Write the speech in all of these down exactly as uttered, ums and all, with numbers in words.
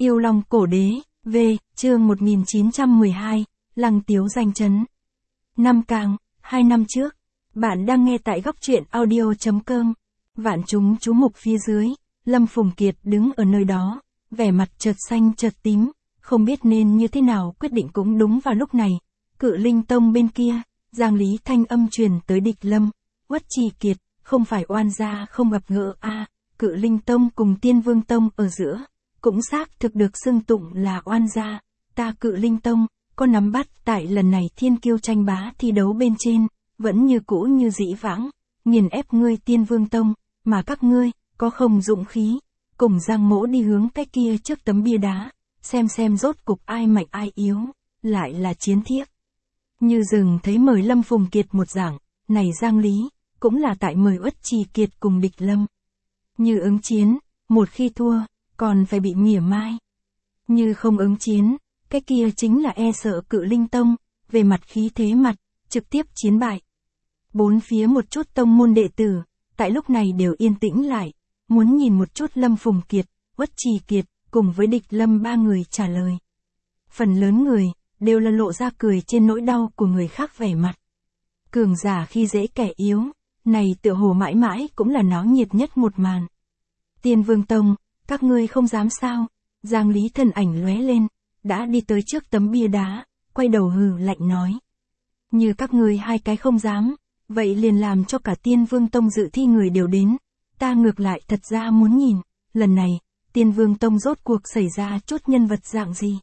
Yêu Long Cổ Đế, V, chương một nghìn chín trăm mười hai, Lăng Tiếu danh chấn. Năm Càng, hai năm trước. Bạn đang nghe tại góc truyện audio.com. Vạn chúng chú mục phía dưới, Lâm Phùng Kiệt đứng ở nơi đó, vẻ mặt chợt xanh chợt tím, không biết nên như thế nào quyết định. Cũng đúng vào lúc này, Cự Linh Tông bên kia, Giang Lý thanh âm truyền tới Địch Lâm, Uất Trì Kiệt, không phải oan gia không gặp gỡ a, à, Cự Linh Tông cùng Tiên Vương Tông ở giữa, cũng xác thực được xưng tụng là oan gia, ta Cự Linh Tông, có nắm bắt tại lần này thiên kiêu tranh bá thi đấu bên trên, vẫn như cũ như dĩ vãng, nghiền ép ngươi Tiên Vương Tông, mà các ngươi, có không dũng khí, cùng Giang Mỗ đi hướng cái kia trước tấm bia đá, xem xem rốt cục ai mạnh ai yếu, lại là chiến thiếp. Như rừng thấy mời Lâm Phùng Kiệt một giảng, này Giang Lý, cũng là tại mời Uất Trì Kiệt cùng Địch Lâm. Như ứng chiến, một khi thua, còn phải bị mỉa mai. Như không ứng chiến, cái kia chính là e sợ Cự Linh Tông, về mặt khí thế mặt, trực tiếp chiến bại. Bốn phía một chút tông môn đệ tử, tại lúc này đều yên tĩnh lại, muốn nhìn một chút Lâm Phùng Kiệt, Uất Trì Kiệt, cùng với Địch Lâm ba người trả lời. Phần lớn người, đều là lộ ra cười trên nỗi đau của người khác vẻ mặt. Cường giả khi dễ kẻ yếu, này tựa hồ mãi mãi cũng là náo nhiệt nhất một màn. Tiên Vương Tông, các ngươi không dám sao? Giang Lý thân ảnh lóe lên, đã đi tới trước tấm bia đá, quay đầu hừ lạnh nói. Như các ngươi hai cái không dám, vậy liền làm cho cả Tiên Vương Tông dự thi người đều đến. Ta ngược lại thật ra muốn nhìn, lần này, Tiên Vương Tông rốt cuộc xảy ra chút nhân vật dạng gì.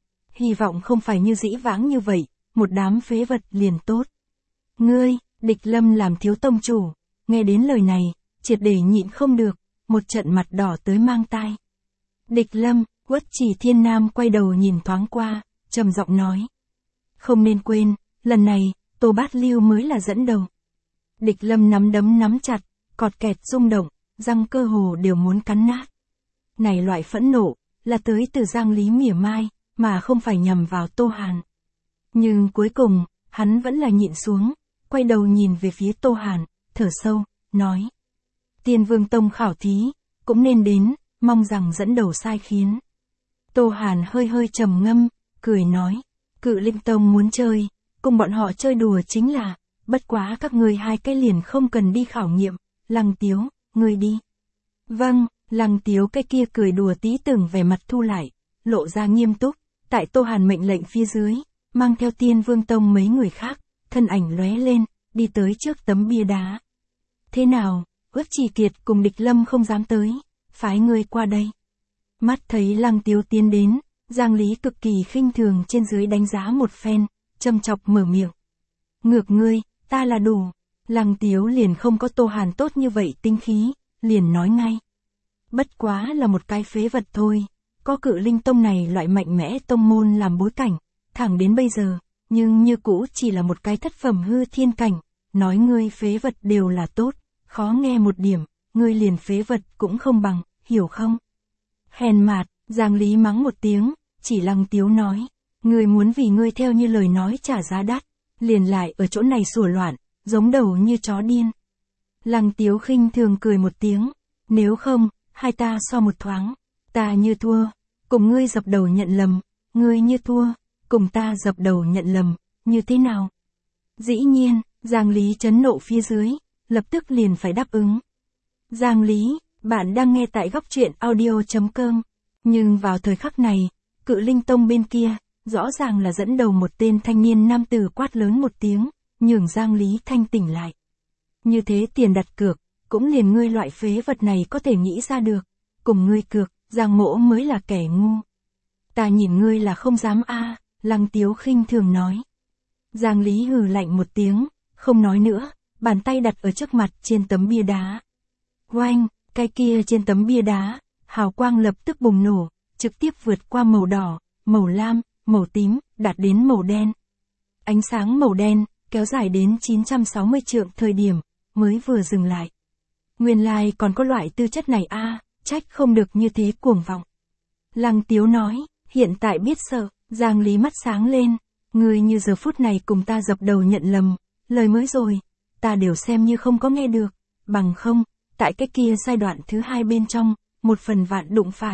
Hy vọng không phải như dĩ vãng như vậy, một đám phế vật liền tốt. Ngươi, Địch Lâm làm thiếu tông chủ, nghe đến lời này, triệt để nhịn không được, một trận mặt đỏ tới mang tai. Địch Lâm, Uất Trì Thiên Nam quay đầu nhìn thoáng qua, trầm giọng nói. Không nên quên, lần này, Tô Bát Lưu mới là dẫn đầu. Địch Lâm nắm đấm nắm chặt, cọt kẹt rung động, răng cơ hồ đều muốn cắn nát. Này loại phẫn nộ, là tới từ Giang Lý mỉa mai, mà không phải nhằm vào Tô Hàn. Nhưng cuối cùng, hắn vẫn là nhịn xuống, quay đầu nhìn về phía Tô Hàn, thở sâu, nói. Tiên Vương Tông khảo thí, cũng nên đến, mong rằng dẫn đầu sai khiến. Tô Hàn hơi hơi trầm ngâm, cười nói. Cự Linh Tông muốn chơi, cùng bọn họ chơi đùa chính là, bất quá các ngươi hai cái liền không cần đi khảo nghiệm, Lăng Tiếu, ngươi đi. Vâng, Lăng Tiếu cái kia cười đùa tí từng vẻ mặt thu lại, lộ ra nghiêm túc, tại Tô Hàn mệnh lệnh phía dưới, mang theo Tiên Vương Tông mấy người khác, thân ảnh lóe lên, đi tới trước tấm bia đá. Thế nào, Uất Trì Kiệt cùng Địch Lâm không dám tới, phái ngươi qua đây. Mắt thấy Lăng Tiếu tiến đến, Giang Lý cực kỳ khinh thường trên dưới đánh giá một phen, châm chọc mở miệng. Ngược ngươi, ta là đủ. Lăng Tiếu liền không có Tô Hàn tốt như vậy tinh khí, liền nói ngay. Bất quá là một cái phế vật thôi, có Cự Linh Tông này loại mạnh mẽ tông môn làm bối cảnh, thẳng đến bây giờ, nhưng như cũ chỉ là một cái thất phẩm hư thiên cảnh, nói ngươi phế vật đều là tốt, khó nghe một điểm, ngươi liền phế vật cũng không bằng, hiểu không? Hèn mạt, Giang Lý mắng một tiếng, chỉ Lăng Tiếu nói, ngươi muốn vì ngươi theo như lời nói trả giá đắt, liền lại ở chỗ này sủa loạn, giống đầu như chó điên. Lăng Tiếu khinh thường cười một tiếng, nếu không, hai ta so một thoáng, ta như thua, cùng ngươi dập đầu nhận lầm, ngươi như thua, cùng ta dập đầu nhận lầm, như thế nào? Dĩ nhiên, Giang Lý chấn nộ phía dưới, lập tức liền phải đáp ứng. Giang Lý, bạn đang nghe tại góc truyện audio.com, nhưng vào thời khắc này, Cự Linh Tông bên kia, rõ ràng là dẫn đầu một tên thanh niên nam tử quát lớn một tiếng, nhường Giang Lý thanh tỉnh lại. Như thế tiền đặt cược, cũng liền ngươi loại phế vật này có thể nghĩ ra được, cùng ngươi cược, Giang Mỗ mới là kẻ ngu. Ta nhìn ngươi là không dám a, à, Lăng Tiếu khinh thường nói. Giang Lý hừ lạnh một tiếng, không nói nữa, bàn tay đặt ở trước mặt trên tấm bia đá. Oanh, cái kia trên tấm bia đá, hào quang lập tức bùng nổ, trực tiếp vượt qua màu đỏ, màu lam, màu tím, đạt đến màu đen. Ánh sáng màu đen, kéo dài đến chín trăm sáu mươi trượng thời điểm, mới vừa dừng lại. Nguyên lai còn có loại tư chất này a, à, trách không được như thế cuồng vọng. Lăng Tiếu nói, hiện tại biết sợ, Giang Lý mắt sáng lên, ngươi như giờ phút này cùng ta dập đầu nhận lầm, lời mới rồi, ta đều xem như không có nghe được, bằng không, tại cái kia giai đoạn thứ hai bên trong, một phần vạn đụng phải,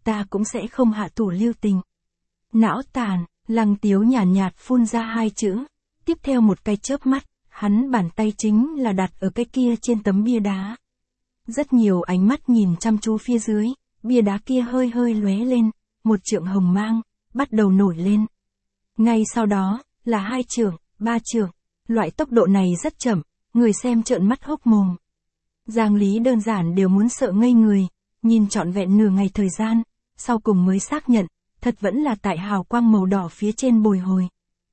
ta cũng sẽ không hạ thủ lưu tình. Não tàn, Lăng Tiếu nhàn nhạt, nhạt phun ra hai chữ, tiếp theo một cái chớp mắt, hắn bàn tay chính là đặt ở cái kia trên tấm bia đá. Rất nhiều ánh mắt nhìn chăm chú phía dưới, bia đá kia hơi hơi lóe lên, một trượng hồng mang, bắt đầu nổi lên. Ngay sau đó, là hai trượng, ba trượng, loại tốc độ này rất chậm, người xem trợn mắt hốc mồm. Giang Lý đơn giản đều muốn sợ ngây người, nhìn trọn vẹn nửa ngày thời gian, sau cùng mới xác nhận, thật vẫn là tại hào quang màu đỏ phía trên bồi hồi.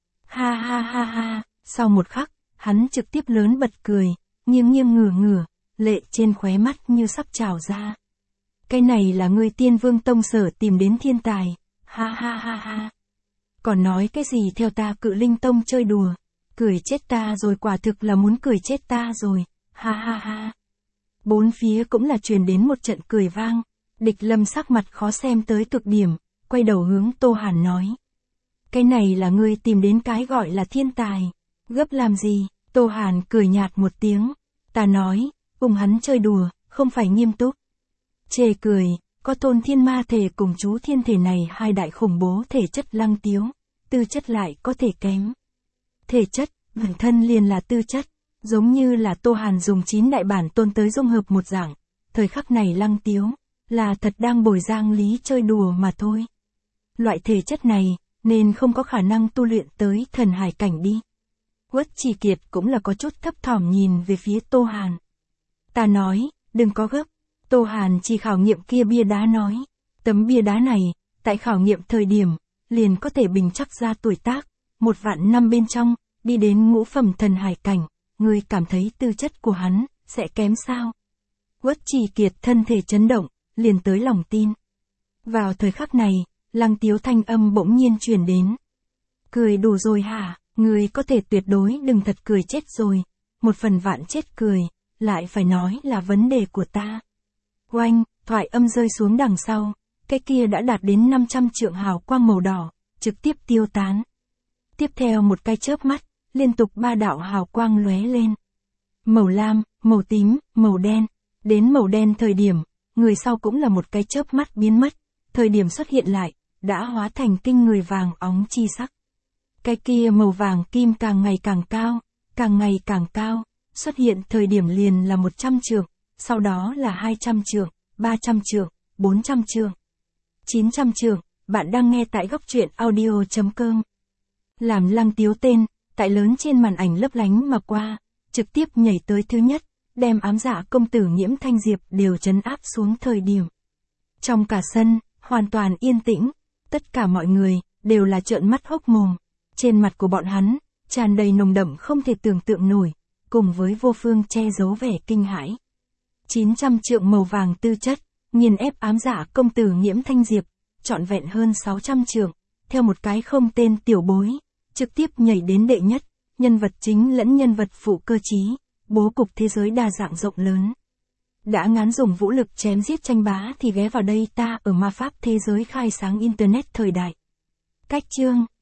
Ha ha ha ha, sau một khắc, hắn trực tiếp lớn bật cười, nghiêng nghiêng ngửa ngửa, lệ trên khóe mắt như sắp trào ra. Cái này là người Tiên Vương Tông sở tìm đến thiên tài, ha ha ha ha. Còn nói cái gì theo ta Cự Linh Tông chơi đùa, cười chết ta rồi, quả thực là muốn cười chết ta rồi, ha ha ha. Bốn phía cũng là truyền đến một trận cười vang, Địch Lâm sắc mặt khó xem tới cực điểm, quay đầu hướng Tô Hàn nói. Cái này là ngươi tìm đến cái gọi là thiên tài, gấp làm gì? Tô Hàn cười nhạt một tiếng, ta nói, cùng hắn chơi đùa, không phải nghiêm túc. Chê cười, có Tôn Thiên Ma thể cùng chú thiên thể này hai đại khủng bố thể chất Lăng Tiếu, tư chất lại có thể kém. Thể chất, bản thân liền là tư chất, giống như là Tô Hàn dùng chín đại bản tôn tới dung hợp một dạng, thời khắc này Lăng Tiếu, là thật đang bồi Giang Lý chơi đùa mà thôi. Loại thể chất này, nên không có khả năng tu luyện tới thần hải cảnh đi. Uất Trì Kiệt cũng là có chút thấp thỏm nhìn về phía Tô Hàn. Ta nói, đừng có gấp. Tô Hàn chỉ khảo nghiệm kia bia đá nói. Tấm bia đá này, tại khảo nghiệm thời điểm, liền có thể bình chắc ra tuổi tác, một vạn năm bên trong, đi đến ngũ phẩm thần hải cảnh, ngươi cảm thấy tư chất của hắn, sẽ kém sao? Uất Trì Kiệt thân thể chấn động, liền tới lòng tin. Vào thời khắc này, Lăng Tiếu thanh âm bỗng nhiên truyền đến. Cười đủ rồi hả, ngươi có thể tuyệt đối đừng thật cười chết rồi, một phần vạn chết cười, lại phải nói là vấn đề của ta. Oanh, thoại âm rơi xuống đằng sau, cái kia đã đạt đến năm trăm trượng hào quang màu đỏ, trực tiếp tiêu tán. Tiếp theo một cái chớp mắt, liên tục ba đạo hào quang lóe lên. Màu lam, màu tím, màu đen, đến màu đen thời điểm, người sau cũng là một cái chớp mắt biến mất, thời điểm xuất hiện lại, đã hóa thành kinh người vàng óng chi sắc. Cái kia màu vàng kim càng ngày càng cao, càng ngày càng cao, xuất hiện thời điểm liền là một trăm trượng, sau đó là hai trăm trượng, ba trăm trượng, bốn trăm trượng, chín trăm trượng, bạn đang nghe tại góc truyện audio chấm com. Làm Lăng Tiếu tên, tại lớn trên màn ảnh lấp lánh mà qua, trực tiếp nhảy tới thứ nhất, đem ám dạ công tử Nhiễm Thanh Diệp đều trấn áp xuống thời điểm. Trong cả sân, hoàn toàn yên tĩnh, tất cả mọi người, đều là trợn mắt hốc mồm, trên mặt của bọn hắn, tràn đầy nồng đậm không thể tưởng tượng nổi, cùng với vô phương che giấu vẻ kinh hãi. chín trăm trượng màu vàng tư chất, nghiền ép ám dạ công tử Nhiễm Thanh Diệp, trọn vẹn hơn sáu trăm trượng, theo một cái không tên tiểu bối, trực tiếp nhảy đến đệ nhất, nhân vật chính lẫn nhân vật phụ cơ trí, bố cục thế giới đa dạng rộng lớn. Đã ngán dùng vũ lực chém giết tranh bá thì ghé vào đây ta ở ma pháp thế giới khai sáng internet thời đại. Cách chương